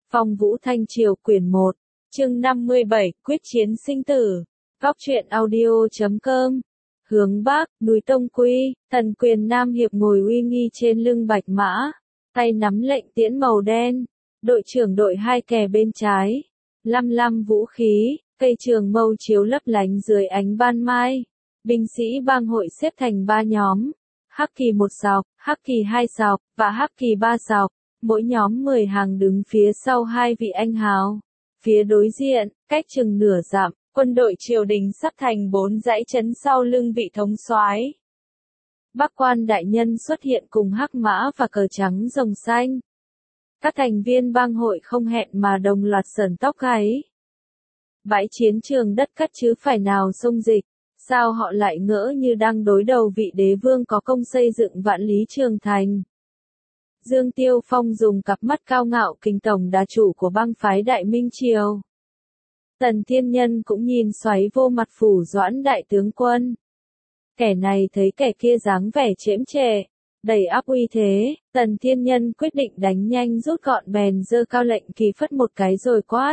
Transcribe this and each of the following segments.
Phong Vũ Thanh Triều quyển 1, chương 57, quyết chiến sinh tử. Góc truyện audio.com. Hướng Bắc, núi Tông Quy, Thần Quyền Nam Hiệp ngồi uy nghi trên lưng bạch mã, tay nắm lệnh tiễn màu đen. Đội trưởng đội 2 kè bên trái, lăm vũ khí, cây trường mâu chiếu lấp lánh dưới ánh ban mai. Binh sĩ bang hội xếp thành 3 nhóm, hắc kỳ 1 sọc, hắc kỳ 2 sọc, và hắc kỳ 3 sọc. Mỗi nhóm 10 hàng đứng phía sau 2 vị anh hào. Phía đối diện, cách chừng nửa dặm, quân đội triều đình sắp thành 4 dãy trấn sau lưng vị thống soái. Bắc quan đại nhân xuất hiện cùng hắc mã và cờ trắng rồng xanh. Các thành viên bang hội không hẹn mà đồng loạt sởn tóc gáy. Bãi chiến trường đất cắt chứ phải nào sông dịch, sao họ lại ngỡ như đang đối đầu vị đế vương có công xây dựng vạn lý trường thành. Dương Tiêu Phong dùng cặp mắt cao ngạo kính tổng đà chủ của bang phái Đại Minh Triều. Tần Thiên Nhân cũng nhìn xoáy vô mặt phủ Doãn đại tướng quân. Kẻ này thấy kẻ kia dáng vẻ chễm chệ, đầy áp uy thế, Tần Thiên Nhân quyết định đánh nhanh rút gọn bèn giơ cao lệnh kỳ phất một cái rồi quát.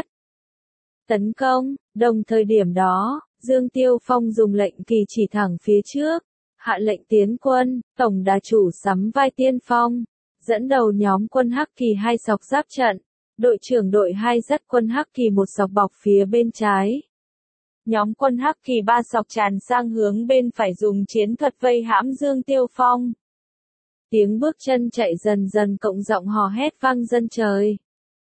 Tấn công, đồng thời điểm đó, Dương Tiêu Phong dùng lệnh kỳ chỉ thẳng phía trước, hạ lệnh tiến quân, tổng đà chủ sắm vai tiên phong. Dẫn đầu nhóm quân hắc kỳ 2 sọc giáp trận, đội trưởng đội 2 dắt quân hắc kỳ 1 sọc bọc phía bên trái. Nhóm quân hắc kỳ 3 sọc tràn sang hướng bên phải dùng chiến thuật vây hãm Dương Tiêu Phong. Tiếng bước chân chạy dần dần cộng giọng hò hét vang dân trời.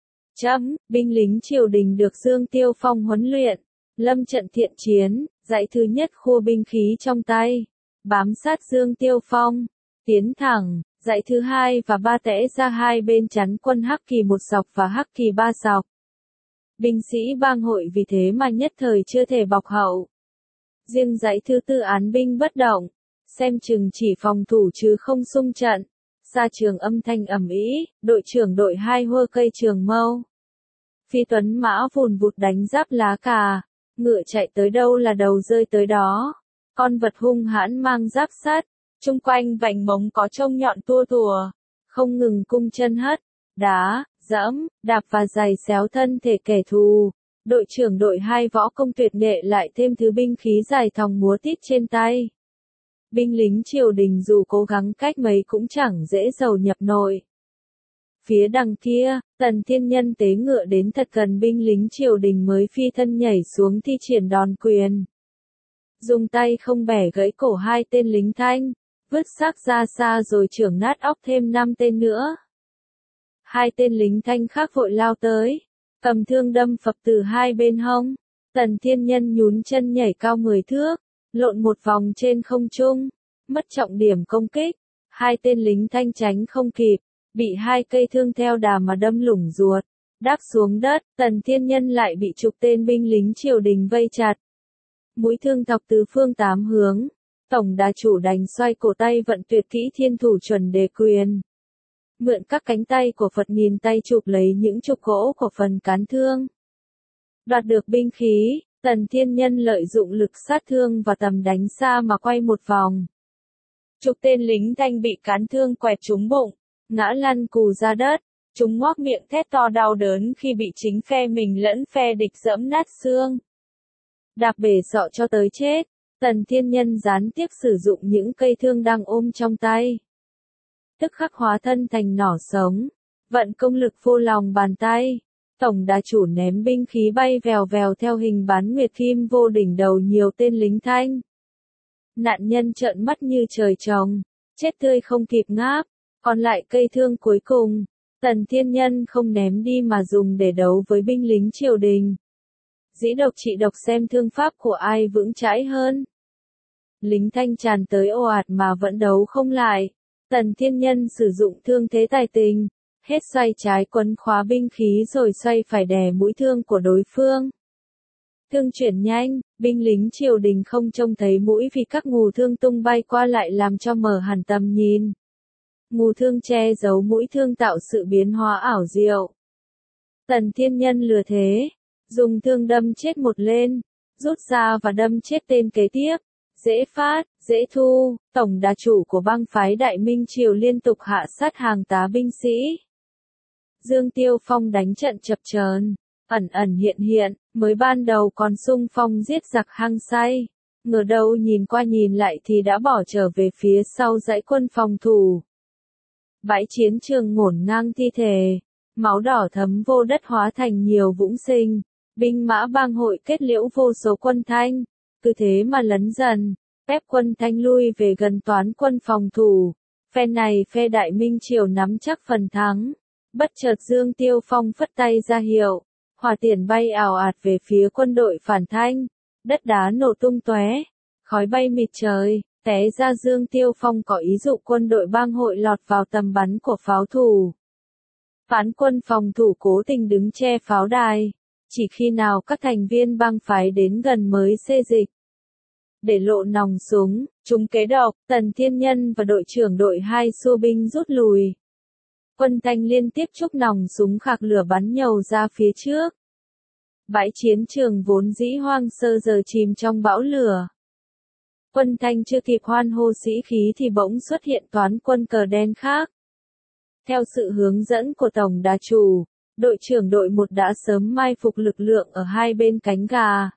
Binh lính triều đình được Dương Tiêu Phong huấn luyện, lâm trận thiện chiến, dãy thứ nhất khua binh khí trong tay, bám sát Dương Tiêu Phong, tiến thẳng. Dãy thứ 2 và 3 tẽ ra hai bên chắn quân hắc kỳ 1 sọc và hắc kỳ 3 sọc. Binh sĩ bang hội vì thế mà nhất thời chưa thể bọc hậu. Riêng dãy thứ 4 án binh bất động, xem chừng chỉ phòng thủ chứ không xung trận. Xa trường âm thanh ầm ĩ, đội trưởng đội 2 hơ cây trường mâu. Phi tuấn mã vùn vụt đánh giáp lá cà, ngựa chạy tới đâu là đầu rơi tới đó. Con vật hung hãn mang giáp sắt. Trung quanh vành móng có trông nhọn tua tùa, không ngừng cung chân hất, đá, dẫm, đạp và giày xéo thân thể kẻ thù. Đội trưởng đội 2 võ công tuyệt nghệ lại thêm thứ binh khí dài thòng múa tít trên tay. Binh lính triều đình dù cố gắng cách mấy cũng chẳng dễ dầu nhập nội. Phía đằng kia, Tần Thiên Nhân tế ngựa đến thật gần binh lính triều đình mới phi thân nhảy xuống thi triển đòn quyền. Dùng tay không bẻ gãy cổ 2 tên lính Thanh. Vứt xác ra xa rồi chưởng nát óc thêm 5 tên nữa. 2 tên lính Thanh khác vội lao tới, cầm thương đâm phập từ 2 bên hông. Tần Thiên Nhân nhún chân nhảy cao 10 thước, lộn một vòng trên không trung, mất trọng điểm công kích. 2 tên lính Thanh tránh không kịp, bị 2 cây thương theo đà mà đâm lủng ruột, đáp xuống đất. Tần Thiên Nhân lại bị chục tên binh lính triều đình vây chặt. Mũi thương thọc từ phương 8 hướng. Tổng đà chủ đành xoay cổ tay vận tuyệt kỹ thiên thủ chuẩn đề quyền. Mượn các cánh tay của Phật nghìn tay chụp lấy những trục gỗ của phần cán thương. Đoạt được binh khí, Tần Thiên Nhân lợi dụng lực sát thương và tầm đánh xa mà quay một vòng. Chục tên lính Thanh bị cán thương quẹt trúng bụng, ngã lăn cù ra đất, chúng ngoác miệng thét to đau đớn khi bị chính phe mình lẫn phe địch giẫm nát xương. Đạp bể sọ cho tới chết. Tần Thiên Nhân gián tiếp sử dụng những cây thương đang ôm trong tay. Tức khắc hóa thân thành nỏ sống, vận công lực vô lòng bàn tay. Tổng đà chủ ném binh khí bay vèo vèo theo hình bán nguyệt kim vô đỉnh đầu nhiều tên lính Thanh. Nạn nhân trợn mắt như trời trồng, chết tươi không kịp ngáp. Còn lại cây thương cuối cùng, Tần Thiên Nhân không ném đi mà dùng để đấu với binh lính triều đình. Dĩ độc trị độc xem thương pháp của ai vững chãi hơn. Lính Thanh tràn tới ồ ạt mà vẫn đấu không lại. Tần Thiên Nhân sử dụng thương thế tài tình, hết xoay trái quấn khóa binh khí rồi xoay phải đè mũi thương của đối phương. Thương chuyển nhanh, binh lính triều đình không trông thấy mũi vì các ngù thương tung bay qua lại làm cho mở hẳn tầm nhìn. Ngù thương che giấu mũi thương tạo sự biến hóa ảo diệu. Tần Thiên Nhân lừa thế, dùng thương đâm chết một lên, rút ra và đâm chết tên kế tiếp. Dễ phát, dễ thu, tổng đà chủ của bang phái Đại Minh Triều liên tục hạ sát hàng tá binh sĩ. Dương Tiêu Phong đánh trận chập chờn, ẩn ẩn hiện hiện, mới ban đầu còn xung phong giết giặc hăng say, ngờ đâu nhìn qua nhìn lại thì đã bỏ trở về phía sau dãy quân phòng thủ. Bãi chiến trường ngổn ngang thi thể, máu đỏ thấm vô đất hóa thành nhiều vũng sinh, binh mã bang hội kết liễu vô số quân Thanh, cứ thế mà lấn dần, ép quân Thanh lui về gần toán quân phòng thủ. Phe này phe Đại Minh Triều nắm chắc phần thắng, bất chợt Dương Tiêu Phong phất tay ra hiệu, hỏa tiễn bay ào ạt về phía quân đội phản Thanh, đất đá nổ tung tóe, khói bay mịt trời, té ra Dương Tiêu Phong có ý dụ quân đội bang hội lọt vào tầm bắn của pháo thủ. Phán quân phòng thủ cố tình đứng che pháo đài, chỉ khi nào các thành viên bang phái đến gần mới xê dịch. Để lộ nòng súng, chúng kế độc, Tần Thiên Nhân và đội trưởng đội 2 xua binh rút lùi. Quân Thanh liên tiếp chúc nòng súng khạc lửa bắn nhầu ra phía trước. Bãi chiến trường vốn dĩ hoang sơ giờ chìm trong bão lửa. Quân Thanh chưa kịp hoan hô sĩ khí thì bỗng xuất hiện toán quân cờ đen khác. Theo sự hướng dẫn của Tổng Đà Chủ, đội trưởng đội 1 đã sớm mai phục lực lượng ở hai bên cánh gà.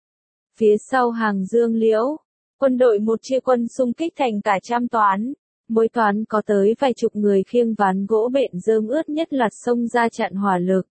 Phía sau hàng Dương Liễu, quân đội 1 chia quân xung kích thành cả trăm toán. Mỗi toán có tới vài chục người khiêng ván gỗ bện rơm ướt nhất loạt xông ra chặn hỏa lực.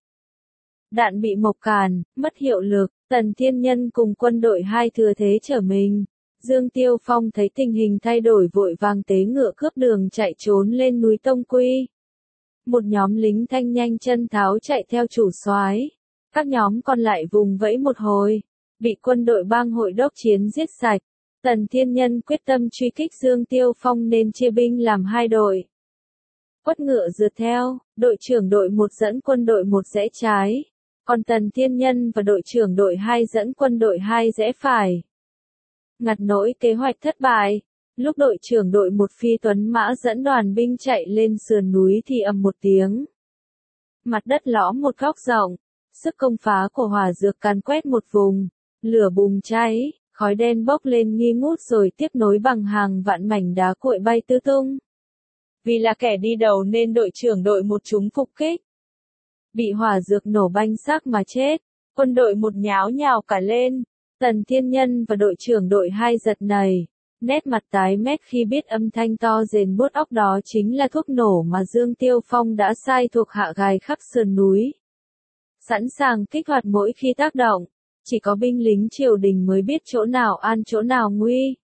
Đạn bị mộc càn, mất hiệu lực, Tần Thiên Nhân cùng quân đội 2 thừa thế trở mình. Dương Tiêu Phong thấy tình hình thay đổi vội vàng tế ngựa cướp đường chạy trốn lên núi Tông Quy. Một nhóm lính Thanh nhanh chân tháo chạy theo chủ soái, các nhóm còn lại vùng vẫy một hồi, bị quân đội bang hội đốc chiến giết sạch. Tần Thiên Nhân quyết tâm truy kích Dương Tiêu Phong nên chia binh làm 2 đội. Quất ngựa rượt theo, đội trưởng đội 1 dẫn quân đội 1 rẽ trái, còn Tần Thiên Nhân và đội trưởng đội 2 dẫn quân đội 2 rẽ phải. Ngặt nỗi kế hoạch thất bại, lúc đội trưởng đội 1 Phi Tuấn Mã dẫn đoàn binh chạy lên sườn núi thì ầm một tiếng. Mặt đất lõm một góc rộng, sức công phá của hỏa dược càn quét một vùng, lửa bùng cháy. Khói đen bốc lên nghi ngút rồi tiếp nối bằng hàng vạn mảnh đá cuội bay tứ tung. Vì là kẻ đi đầu nên đội trưởng đội 1 chúng phục kích. Bị hỏa dược nổ banh xác mà chết, quân đội 1 nháo nhào cả lên. Tần Thiên Nhân và đội trưởng đội 2 giật nảy, nét mặt tái mét khi biết âm thanh to rền buốt óc đó chính là thuốc nổ mà Dương Tiêu Phong đã sai thuộc hạ gài khắp sườn núi. Sẵn sàng kích hoạt mỗi khi tác động. Chỉ có binh lính triều đình mới biết chỗ nào an chỗ nào nguy.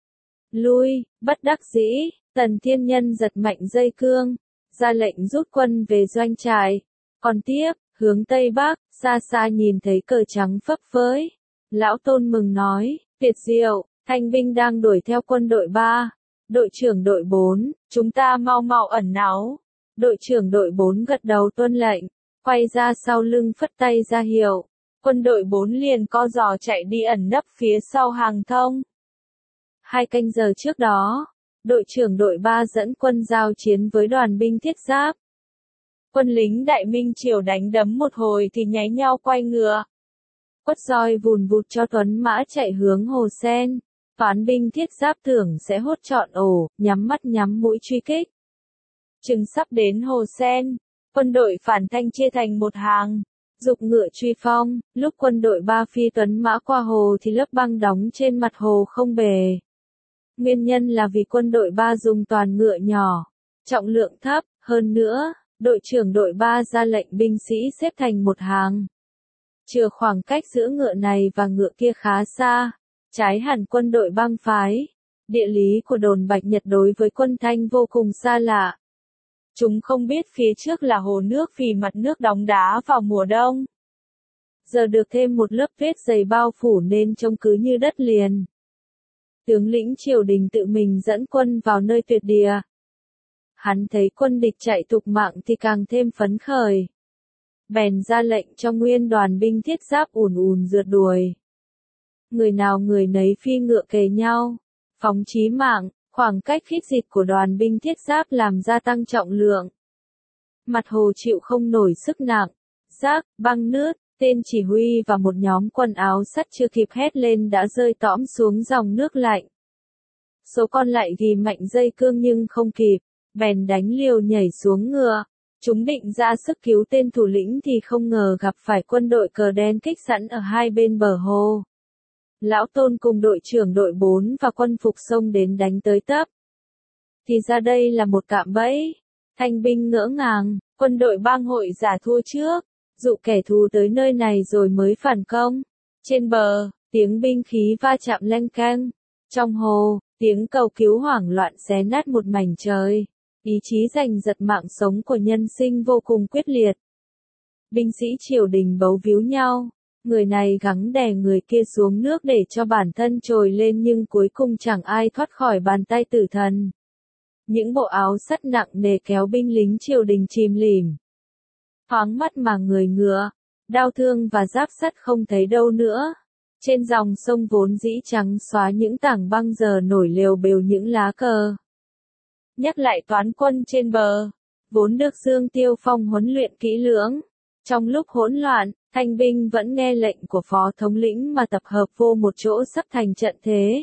Lui, bất đắc dĩ, Tần Thiên Nhân giật mạnh dây cương, ra lệnh rút quân về doanh trại. Còn tiếp, hướng Tây Bắc, xa xa nhìn thấy cờ trắng phấp phới. Lão Tôn mừng nói, tuyệt diệu, Thanh binh đang đuổi theo quân đội 3. Đội trưởng đội 4, chúng ta mau mau ẩn náu. Đội trưởng đội 4 gật đầu tuân lệnh, quay ra sau lưng phất tay ra hiệu. Quân đội 4 liền co giò chạy đi ẩn nấp phía sau hàng thông. 2 canh giờ trước đó, đội trưởng đội 3 dẫn quân giao chiến với đoàn binh thiết giáp. Quân lính Đại Minh Triều đánh đấm một hồi thì nháy nhau quay ngựa. Quất roi vùn vụt cho Tuấn Mã chạy hướng Hồ Sen. Toán binh thiết giáp tưởng sẽ hốt trọn ổ, nhắm mắt nhắm mũi truy kích. Chừng sắp đến Hồ Sen, quân đội phản Thanh chia thành một hàng. Dục ngựa truy phong, lúc quân đội 3 Phi Tuấn Mã qua hồ thì lớp băng đóng trên mặt hồ không bề. Nguyên nhân là vì quân đội 3 dùng toàn ngựa nhỏ, trọng lượng thấp, hơn nữa, đội trưởng đội 3 ra lệnh binh sĩ xếp thành một hàng. Chừa khoảng cách giữa ngựa này và ngựa kia khá xa, trái hẳn quân đội bang phái. Địa lý của đồn Bạch Nhật đối với quân Thanh vô cùng xa lạ. Chúng không biết phía trước là hồ nước vì mặt nước đóng đá vào mùa đông. Giờ được thêm một lớp tuyết dày bao phủ nên trông cứ như đất liền. Tướng lĩnh triều đình tự mình dẫn quân vào nơi tuyệt địa. Hắn thấy quân địch chạy thục mạng thì càng thêm phấn khởi. Bèn ra lệnh cho nguyên đoàn binh thiết giáp ùn ùn rượt đuổi. Người nào người nấy phi ngựa kề nhau, phóng chí mạng. Khoảng cách khít dịch của đoàn binh thiết giáp làm gia tăng trọng lượng. Mặt hồ chịu không nổi sức nặng, rác, băng nứt, tên chỉ huy và một nhóm quần áo sắt chưa kịp hét lên đã rơi tõm xuống dòng nước lạnh. Số còn lại ghi mạnh dây cương nhưng không kịp, bèn đánh liều nhảy xuống ngựa. Chúng định ra sức cứu tên thủ lĩnh thì không ngờ gặp phải quân đội cờ đen kích sẵn ở hai bên bờ hồ. Lão Tôn cùng đội trưởng đội 4 và quân phục xông đến đánh tới tấp. Thì ra đây là một cạm bẫy. Thanh binh ngỡ ngàng, quân đội bang hội giả thua trước, dụ kẻ thù tới nơi này rồi mới phản công. Trên bờ, tiếng binh khí va chạm leng keng. Trong hồ, tiếng cầu cứu hoảng loạn xé nát một mảnh trời. Ý chí giành giật mạng sống của nhân sinh vô cùng quyết liệt. Binh sĩ triều đình bấu víu nhau. Người này gắng đè người kia xuống nước để cho bản thân trồi lên nhưng cuối cùng chẳng ai thoát khỏi bàn tay tử thần. Những bộ áo sắt nặng nề kéo binh lính triều đình chìm lìm. Thoáng mắt mà người ngựa, đao thương và giáp sắt không thấy đâu nữa. Trên dòng sông vốn dĩ trắng xóa những tảng băng giờ nổi lều bều những lá cờ. Nhắc lại toán quân trên bờ, vốn được Dương Tiêu Phong huấn luyện kỹ lưỡng. Trong lúc hỗn loạn, thanh binh vẫn nghe lệnh của phó thống lĩnh mà tập hợp vô một chỗ sắp thành trận thế.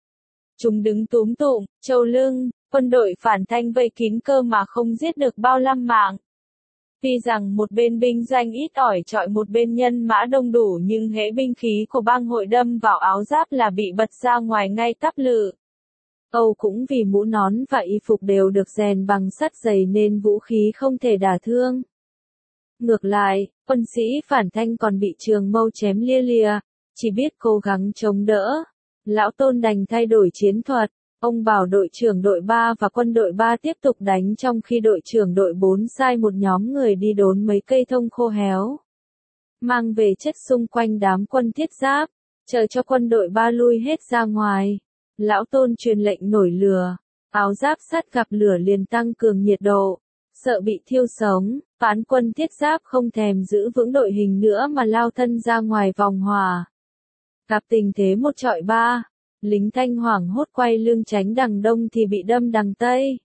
Chúng đứng túm tụm, trâu lưng, quân đội phản thanh vây kín cơ mà không giết được bao lâm mạng. Tuy rằng một bên binh doanh ít ỏi trọi một bên nhân mã đông đủ nhưng hễ binh khí của bang hội đâm vào áo giáp là bị bật ra ngoài ngay tắp lự. Âu cũng vì mũ nón và y phục đều được rèn bằng sắt dày nên vũ khí không thể đả thương. Ngược lại, quân sĩ phản thanh còn bị trường mâu chém lia lịa, chỉ biết cố gắng chống đỡ. Lão Tôn đành thay đổi chiến thuật, ông bảo đội trưởng đội 3 và quân đội 3 tiếp tục đánh trong khi đội trưởng đội 4 sai một nhóm người đi đốn mấy cây thông khô héo. Mang về chất xung quanh đám quân thiết giáp, chờ cho quân đội 3 lui hết ra ngoài. Lão Tôn truyền lệnh nổi lửa, áo giáp sắt gặp lửa liền tăng cường nhiệt độ, sợ bị thiêu sống, phán quân thiết giáp không thèm giữ vững đội hình nữa mà lao thân ra ngoài vòng hỏa. Gặp tình thế một trọi ba, lính Thanh hoảng hốt quay lưng tránh đằng đông thì bị đâm đằng tây.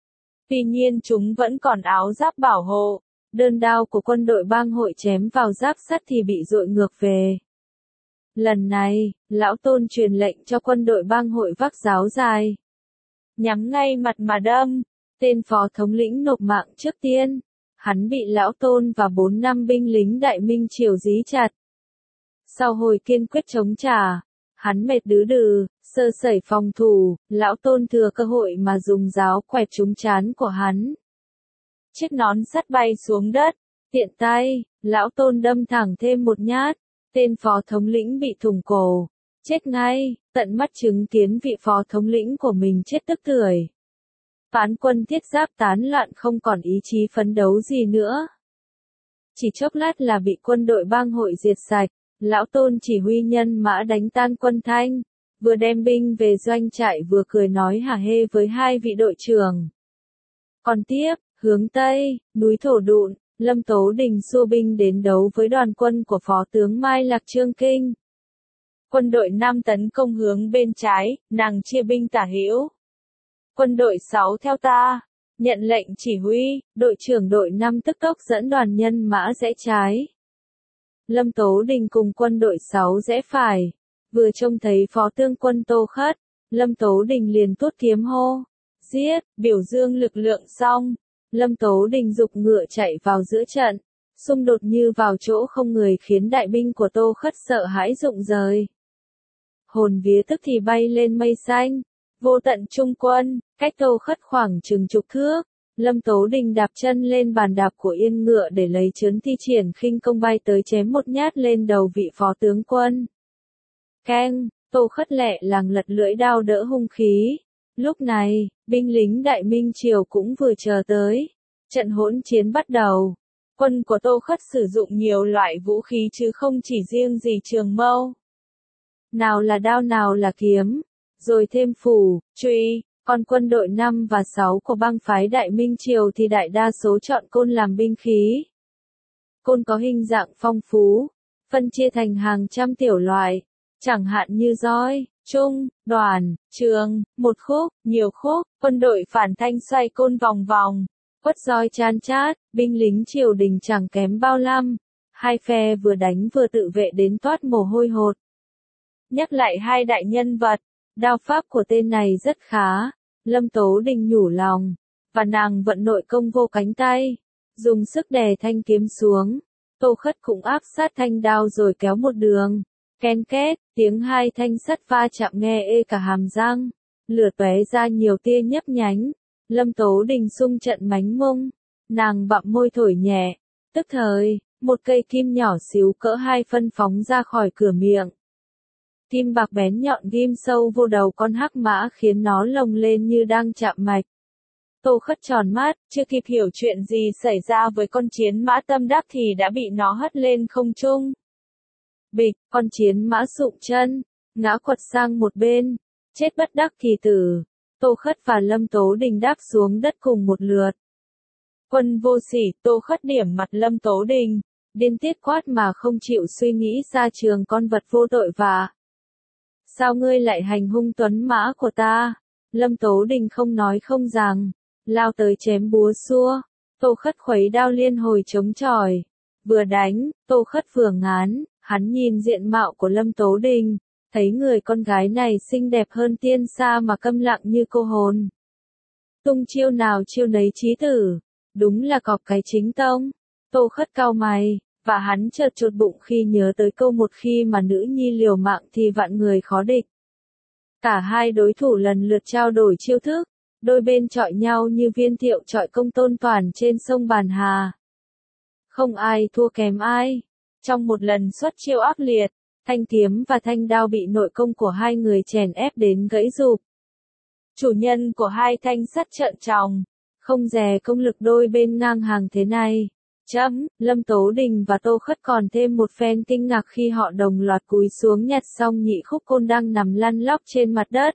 Tuy nhiên chúng vẫn còn áo giáp bảo hộ, đơn đao của quân đội bang hội chém vào giáp sắt thì bị dội ngược về. Lần này, Lão Tôn truyền lệnh cho quân đội bang hội vác giáo dài, nhắm ngay mặt mà đâm. Tên phó thống lĩnh nộp mạng trước tiên, hắn bị Lão Tôn và 4 năm binh lính Đại Minh Triều dí chặt. Sau hồi kiên quyết chống trả, hắn mệt đứ đừ, sơ sẩy phòng thủ, Lão Tôn thừa cơ hội mà dùng giáo quẹt trúng trán của hắn. Chiếc nón sắt bay xuống đất, tiện tay, Lão Tôn đâm thẳng thêm một nhát, tên phó thống lĩnh bị thủng cổ, chết ngay, tận mắt chứng kiến vị phó thống lĩnh của mình chết tức tưởi. Phán quân thiết giáp tán loạn không còn ý chí phấn đấu gì nữa. Chỉ chốc lát là bị quân đội bang hội diệt sạch, Lão Tôn chỉ huy nhân mã đánh tan quân Thanh, vừa đem binh về doanh trại vừa cười nói hả hê với hai vị đội trưởng. Còn tiếp, hướng Tây, núi Thổ Đụn, Lâm Tố Đình xua binh đến đấu với đoàn quân của phó tướng Mai Lạc Trương Kinh. Quân đội 5 tấn công hướng bên trái, nàng chia binh tả hữu. Quân đội 6 theo ta, nhận lệnh chỉ huy, đội trưởng đội 5 tức tốc dẫn đoàn nhân mã rẽ trái. Lâm Tố Đình cùng quân đội 6 rẽ phải, vừa trông thấy phó tướng quân Tô Khất, Lâm Tố Đình liền tuốt kiếm hô, giết, biểu dương lực lượng xong. Lâm Tố Đình giục ngựa chạy vào giữa trận, xung đột như vào chỗ không người khiến đại binh của Tô Khất sợ hãi rụng rời. Hồn vía tức thì bay lên mây xanh, vô tận trung quân, cách Tô Khất khoảng chừng chục thước. Lâm Tố Đình đạp chân lên bàn đạp của yên ngựa để lấy trấn thi triển khinh công bay tới chém một nhát lên đầu vị phó tướng quân. Keng, Tô Khất lẹ làng lật lưỡi đao đỡ hung khí. Lúc này, binh lính Đại Minh Triều cũng vừa chờ tới. Trận hỗn chiến bắt đầu. Quân của Tô Khất sử dụng nhiều loại vũ khí chứ không chỉ riêng gì trường mâu. Nào là đao nào là kiếm, rồi thêm phủ, truy. Còn quân đội 5 và 6 của bang phái Đại Minh Triều thì đại đa số chọn côn làm binh khí. Côn có hình dạng phong phú, phân chia thành hàng trăm tiểu loại, chẳng hạn như roi, trung, đoàn, trường, một khúc, nhiều khúc. Quân đội phản thanh xoay côn vòng vòng, quất roi chan chát, binh lính triều đình chẳng kém bao năm. Hai phe vừa đánh vừa tự vệ đến toát mồ hôi hột. Nhắc lại hai đại nhân vật, đao pháp của tên này rất khá. Lâm Tố Đình nhủ lòng, và nàng vận nội công vô cánh tay, dùng sức đè thanh kiếm xuống. Tô Khất cũng áp sát thanh đao rồi kéo một đường. Ken két, tiếng hai thanh sắt va chạm nghe ê cả hàm răng. Lửa tóe ra nhiều tia nhấp nhánh. Lâm Tố Đình xung trận mánh mông. Nàng bặm môi thổi nhẹ. Tức thời, một cây kim nhỏ xíu cỡ 2 phân phóng ra khỏi cửa miệng. Kim bạc bén nhọn ghim sâu vô đầu con hắc mã khiến nó lồng lên như đang chạm mạch. Tô Khất tròn mắt, chưa kịp hiểu chuyện gì xảy ra với con chiến mã tâm đắc thì đã bị nó hất lên không trung. Bịch, con chiến mã sụm chân, ngã quật sang một bên, chết bất đắc kỳ tử. Tô Khất và Lâm Tố Đình đáp xuống đất cùng một lượt. Quân vô sỉ, Tô Khất điểm mặt Lâm Tố Đình, điên tiết quát mà không chịu suy nghĩ ra trường con vật vô tội vạ. Sao ngươi lại hành hung tuấn mã của ta? Lâm Tố Đình không nói không rằng, lao tới chém búa xua. Tô Khất khuấy đao liên hồi chống chọi, vừa đánh, Tô Khất vừa ngán. Hắn nhìn diện mạo của Lâm Tố Đình, thấy người con gái này xinh đẹp hơn tiên sa mà câm lặng như cô hồn. Tung chiêu nào chiêu nấy chí tử, đúng là cọp cái chính tông. Tô Khất cau mày, và hắn chợt chột bụng khi nhớ tới câu một khi mà nữ nhi liều mạng thì vạn người khó địch. Cả hai đối thủ lần lượt trao đổi chiêu thức, đôi bên chọi nhau như viên thiệu chọi công tôn toàn trên sông Bàn Hà. Không ai thua kém ai. Trong một lần xuất chiêu ác liệt, thanh kiếm và thanh đao bị nội công của hai người chèn ép đến gãy rụp. Chủ nhân của hai thanh sắt trợn tròng, không dè công lực đôi bên ngang hàng thế này. Lâm Tố Đình và Tô Khất còn thêm một phen kinh ngạc khi họ đồng loạt cúi xuống nhặt xong nhị khúc côn đang nằm lăn lóc trên mặt đất.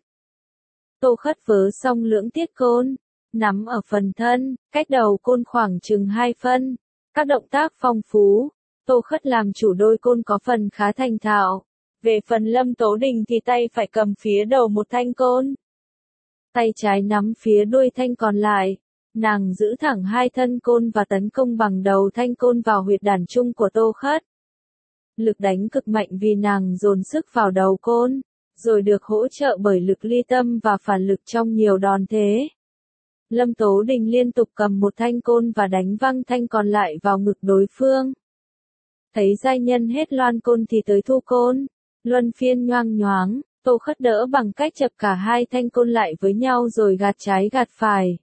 Tô Khất vớ xong lưỡng tiết côn, nắm ở phần thân, cách đầu côn khoảng chừng 2 phân. Các động tác phong phú. Tô Khất làm chủ đôi côn có phần khá thành thạo. Về phần Lâm Tố Đình thì tay phải cầm phía đầu một thanh côn. Tay trái nắm phía đuôi thanh còn lại. Nàng giữ thẳng hai thân côn và tấn công bằng đầu thanh côn vào huyệt đàn trung của Tô Khất. Lực đánh cực mạnh vì nàng dồn sức vào đầu côn, rồi được hỗ trợ bởi lực ly tâm và phản lực trong nhiều đòn thế. Lâm Tố Đình liên tục cầm một thanh côn và đánh văng thanh còn lại vào ngực đối phương. Thấy giai nhân hết loan côn thì tới thu côn, luân phiên nhoang nhoáng, Tô Khất đỡ bằng cách chập cả hai thanh côn lại với nhau rồi gạt trái gạt phải.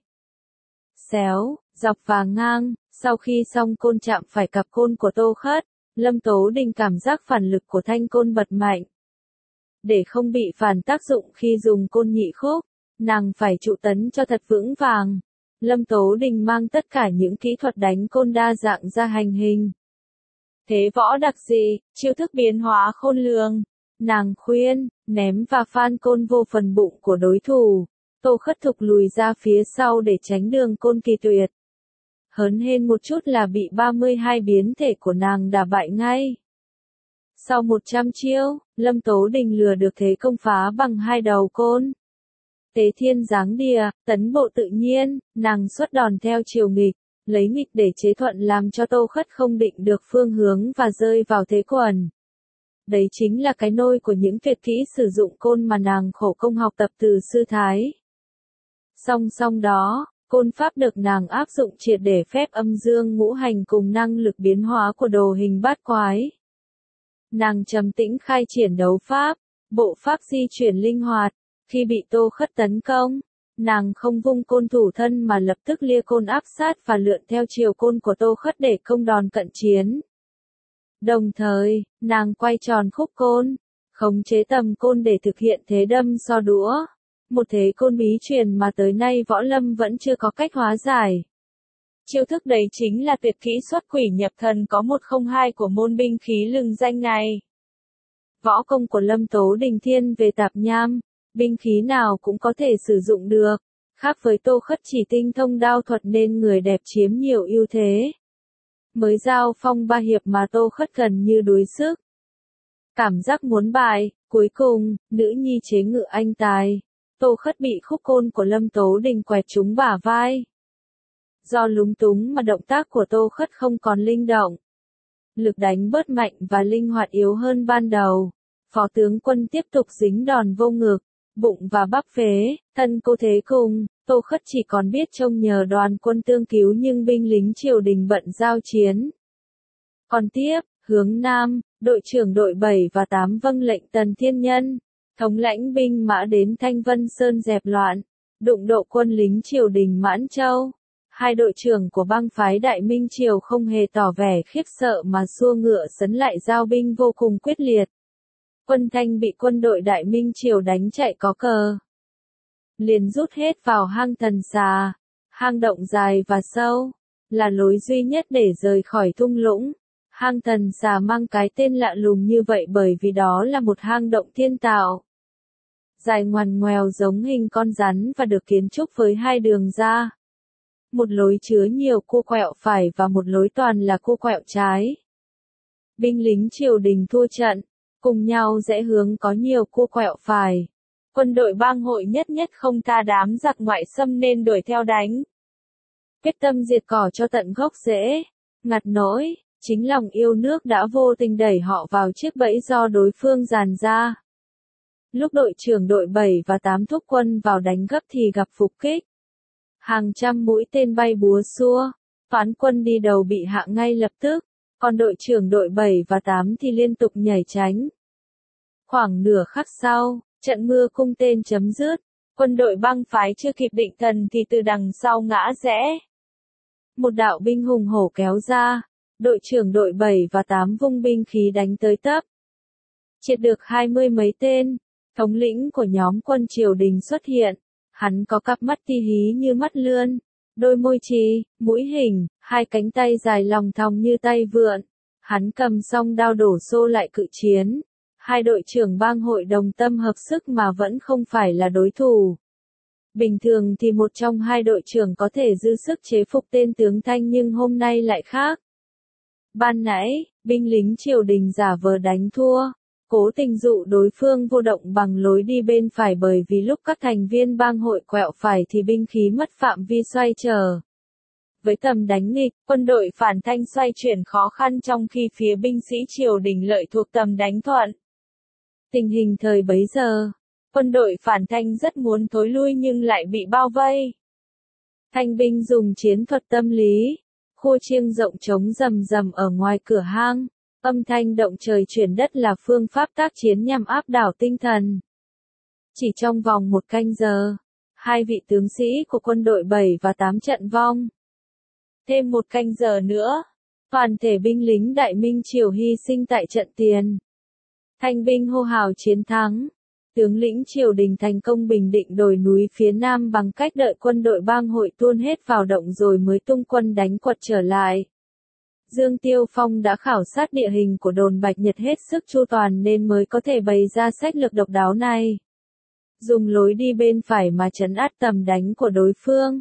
Xéo, dọc và ngang, sau khi xong côn chạm phải cặp côn của Tô Khất, Lâm Tố Đình cảm giác phản lực của thanh côn bật mạnh. Để không bị phản tác dụng khi dùng côn nhị khúc, nàng phải trụ tấn cho thật vững vàng. Lâm Tố Đình mang tất cả những kỹ thuật đánh côn đa dạng ra hành hình. Thế võ đặc dị, chiêu thức biến hóa khôn lường. Nàng khuyên, ném và phan côn vô phần bụng của đối thủ. Tô Khất thục lùi ra phía sau để tránh đường côn kỳ tuyệt. Hớn hên một chút là bị 32 biến thể của nàng đả bại ngay. Sau 100 chiêu, Lâm Tố Đình lừa được thế công phá bằng hai đầu côn. Tế thiên giáng địa, tấn bộ tự nhiên, nàng xuất đòn theo chiều nghịch, lấy nghịch để chế thuận làm cho Tô Khất không định được phương hướng và rơi vào thế quẩn. Đấy chính là cái nôi của những tuyệt kỹ sử dụng côn mà nàng khổ công học tập từ sư thái. Song song đó, côn pháp được nàng áp dụng triệt để phép âm dương ngũ hành cùng năng lực biến hóa của đồ hình bát quái. Nàng trầm tĩnh khai triển đấu pháp, bộ pháp di chuyển linh hoạt. Khi bị Tô Khất tấn công, nàng không vung côn thủ thân mà lập tức lia côn áp sát và lượn theo chiều côn của Tô Khất để công đòn cận chiến. Đồng thời, nàng quay tròn khúc côn, khống chế tầm côn để thực hiện thế đâm so đũa. Một thế côn bí truyền mà tới nay võ lâm vẫn chưa có cách hóa giải. Chiêu thức đấy chính là tuyệt kỹ xuất quỷ nhập thần có 102 của môn binh khí lừng danh này. Võ công của Lâm Tố Đình thiên về tạp nham, binh khí nào cũng có thể sử dụng được. Khác với Tô Khất chỉ tinh thông đao thuật nên người đẹp chiếm nhiều ưu thế. Mới giao phong 3 hiệp mà Tô Khất gần như đuối sức. Cảm giác muốn bại, cuối cùng, nữ nhi chế ngự anh tài. Tô Khất bị khúc côn của Lâm Tố Đình quẹt trúng bả vai. Do lúng túng mà động tác của Tô Khất không còn linh động. Lực đánh bớt mạnh và linh hoạt yếu hơn ban đầu. Phó tướng quân tiếp tục dính đòn vô ngực, bụng và bắp phế, thân cô thế cùng, Tô Khất chỉ còn biết trông nhờ đoàn quân tương cứu nhưng binh lính triều đình bận giao chiến. Còn tiếp, hướng Nam, đội trưởng đội 7 và 8 vâng lệnh Tần Thiên Nhân, thống lãnh binh mã đến Thanh Vân Sơn dẹp loạn, đụng độ quân lính triều đình Mãn Châu. Hai đội trưởng của bang phái Đại Minh Triều không hề tỏ vẻ khiếp sợ mà xua ngựa sấn lại giao binh vô cùng quyết liệt. Quân Thanh bị quân đội Đại Minh Triều đánh chạy có cờ. Liền rút hết vào hang Thần Xà, hang động dài và sâu, là lối duy nhất để rời khỏi thung lũng. Hang Thần Xà mang cái tên lạ lùng như vậy bởi vì đó là một hang động thiên tạo. Dài ngoằn ngoèo giống hình con rắn và được kiến trúc với hai đường ra. Một lối chứa nhiều cua quẹo phải và một lối toàn là cua quẹo trái. Binh lính triều đình thua trận, cùng nhau rẽ hướng có nhiều cua quẹo phải. Quân đội bang hội nhất nhất không tha đám giặc ngoại xâm nên đuổi theo đánh. Quyết tâm diệt cỏ cho tận gốc rễ, ngặt nỗi, chính lòng yêu nước đã vô tình đẩy họ vào chiếc bẫy do đối phương dàn ra. Lúc đội trưởng đội 7 và 8 thúc quân vào đánh gấp thì gặp phục kích. Hàng trăm mũi tên bay búa xua, toán quân đi đầu bị hạ ngay lập tức, còn đội trưởng đội 7 và 8 thì liên tục nhảy tránh. Khoảng nửa khắc sau, trận mưa cung tên chấm dứt, quân đội bang phái chưa kịp định thần thì từ đằng sau ngã rẽ. Một đạo binh hùng hổ kéo ra, đội trưởng đội 7 và 8 vung binh khí đánh tới tấp. Triệt được 20 mấy tên, thống lĩnh của nhóm quân triều đình xuất hiện. Hắn có cặp mắt ti hí như mắt lươn, đôi môi trì, mũi hình, hai cánh tay dài lòng thòng như tay vượn. Hắn cầm song đao đổ xô lại cự chiến. Hai đội trưởng bang hội đồng tâm hợp sức mà vẫn không phải là đối thủ. Bình thường thì một trong hai đội trưởng có thể dư sức chế phục tên tướng Thanh nhưng hôm nay lại khác. Ban nãy, binh lính triều đình giả vờ đánh thua, cố tình dụ đối phương vô động bằng lối đi bên phải bởi vì lúc các thành viên bang hội quẹo phải thì binh khí mất phạm vi xoay trở. Với tầm đánh nghịch, quân đội phản Thanh xoay chuyển khó khăn trong khi phía binh sĩ triều đình lợi thuộc tầm đánh thuận. Tình hình thời bấy giờ, quân đội phản Thanh rất muốn thối lui nhưng lại bị bao vây. Thanh binh dùng chiến thuật tâm lý, khua chiêng rộng trống rầm rầm ở ngoài cửa hang. Âm thanh động trời chuyển đất là phương pháp tác chiến nhằm áp đảo tinh thần. Chỉ trong vòng một canh giờ, hai vị tướng sĩ của quân đội 7 và 8 trận vong. Thêm một canh giờ nữa, toàn thể binh lính Đại Minh Triều hy sinh tại trận tiền. Thanh binh hô hào chiến thắng. Tướng lĩnh triều đình thành công bình định đồi núi phía nam bằng cách đợi quân đội bang hội tuôn hết vào động rồi mới tung quân đánh quật trở lại. Dương Tiêu Phong đã khảo sát địa hình của đồn Bạch Nhật hết sức chu toàn nên mới có thể bày ra sách lược độc đáo này. Dùng lối đi bên phải mà trấn áp tầm đánh của đối phương.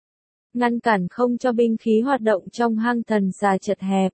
Ngăn cản không cho binh khí hoạt động trong hang Thần Xà chật hẹp.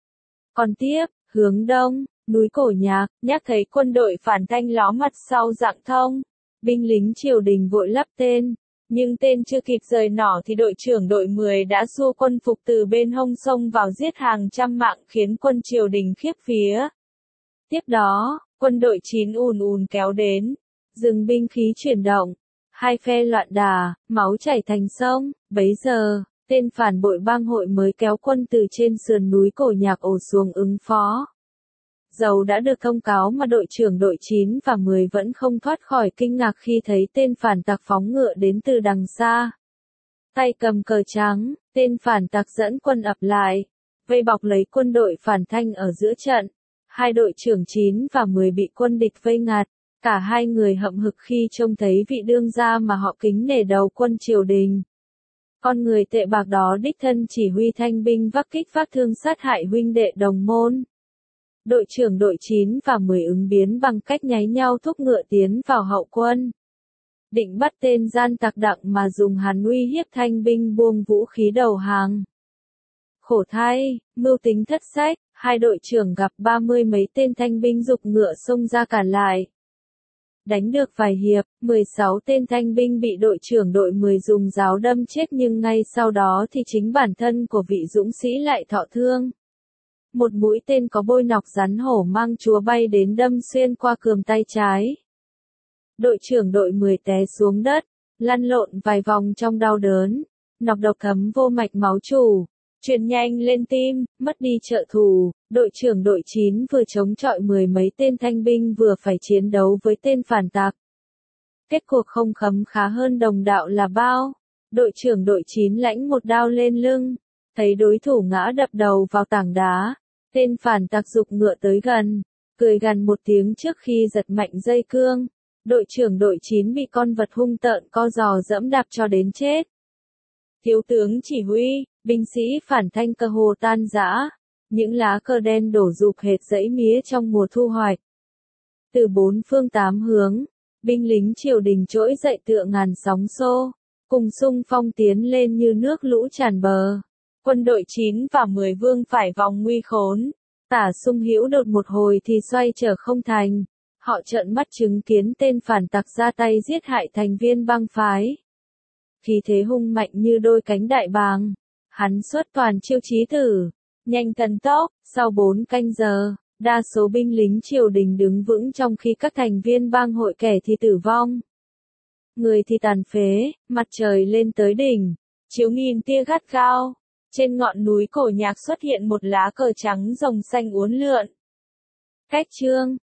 Còn tiếp, hướng đông, núi Cổ Nhạc, nhắc thấy quân đội phản Thanh ló mặt sau Rạng Thông. Binh lính triều đình vội lắp tên. Nhưng tên chưa kịp rời nỏ thì đội trưởng đội 10 đã xua quân phục từ bên hông sông vào giết hàng trăm mạng khiến quân triều đình khiếp vía. Tiếp đó, quân đội 9 ùn ùn kéo đến, dừng binh khí chuyển động, hai phe loạn đà, máu chảy thành sông. Bấy giờ, tên phản bội bang hội mới kéo quân từ trên sườn núi Cổ Nhạc ổ xuống ứng phó. Dầu đã được thông cáo mà đội trưởng đội 9 và 10 vẫn không thoát khỏi kinh ngạc khi thấy tên phản tặc phóng ngựa đến từ đằng xa. Tay cầm cờ trắng, tên phản tặc dẫn quân ập lại, vây bọc lấy quân đội phản Thanh ở giữa trận. Hai đội trưởng 9 và 10 bị quân địch vây ngạt, cả hai người hậm hực khi trông thấy vị đương gia mà họ kính nể đầu quân triều đình. Con người tệ bạc đó đích thân chỉ huy thanh binh vác kích vác thương sát hại huynh đệ đồng môn. Đội trưởng đội 9 và 10 ứng biến bằng cách nháy nhau thúc ngựa tiến vào hậu quân. Định bắt tên gian tặc đặng mà dùng hắn uy hiếp thanh binh buông vũ khí đầu hàng. Khổ thay, mưu tính thất sách, hai đội trưởng gặp 30 mấy tên thanh binh giục ngựa xông ra cản lại. Đánh được vài hiệp, 16 tên thanh binh bị đội trưởng đội 10 dùng giáo đâm chết nhưng ngay sau đó thì chính bản thân của vị dũng sĩ lại thọ thương. Một mũi tên có bôi nọc rắn hổ mang chúa bay đến đâm xuyên qua cườm tay trái. Đội trưởng đội 10 té xuống đất, lăn lộn vài vòng trong đau đớn, nọc độc thấm vô mạch máu chủ, truyền nhanh lên tim, mất đi trợ thủ, đội trưởng đội 9 vừa chống chọi mười mấy tên thanh binh vừa phải chiến đấu với tên phản tặc. Kết cuộc không khấm khá hơn đồng đạo là bao. Đội trưởng đội 9 lãnh một đao lên lưng, thấy đối thủ ngã đập đầu vào tảng đá, tên phản tặc giục ngựa tới gần, cười gằn một tiếng trước khi giật mạnh dây cương. Đội trưởng đội 9 bị con vật hung tợn co giò dẫm đạp cho đến chết. Thiếu tướng chỉ huy, binh sĩ phản thanh cơ hồ tan rã, những lá cờ đen đổ rụp hệt dãy mía trong mùa thu hoạch. Từ bốn phương tám hướng, binh lính triều đình trỗi dậy tựa ngàn sóng xô, cùng xung phong tiến lên như nước lũ tràn bờ. Quân đội 9 và 10 vương phải vòng nguy khốn, tả Sung Hữu đột một hồi thì xoay trở không thành. Họ trợn mắt chứng kiến tên phản tặc ra tay giết hại thành viên bang phái. Khí thế hung mạnh như đôi cánh đại bàng, hắn xuất toàn chiêu chí tử, nhanh thần tốc. Sau 4 canh giờ, đa số binh lính triều đình đứng vững trong khi các thành viên bang hội kẻ thì tử vong, người thì tàn phế. Mặt trời lên tới đỉnh, chiếu nghìn tia gắt gao. Trên ngọn núi Cổ Nhạc xuất hiện một lá cờ trắng rồng xanh uốn lượn. Cách chương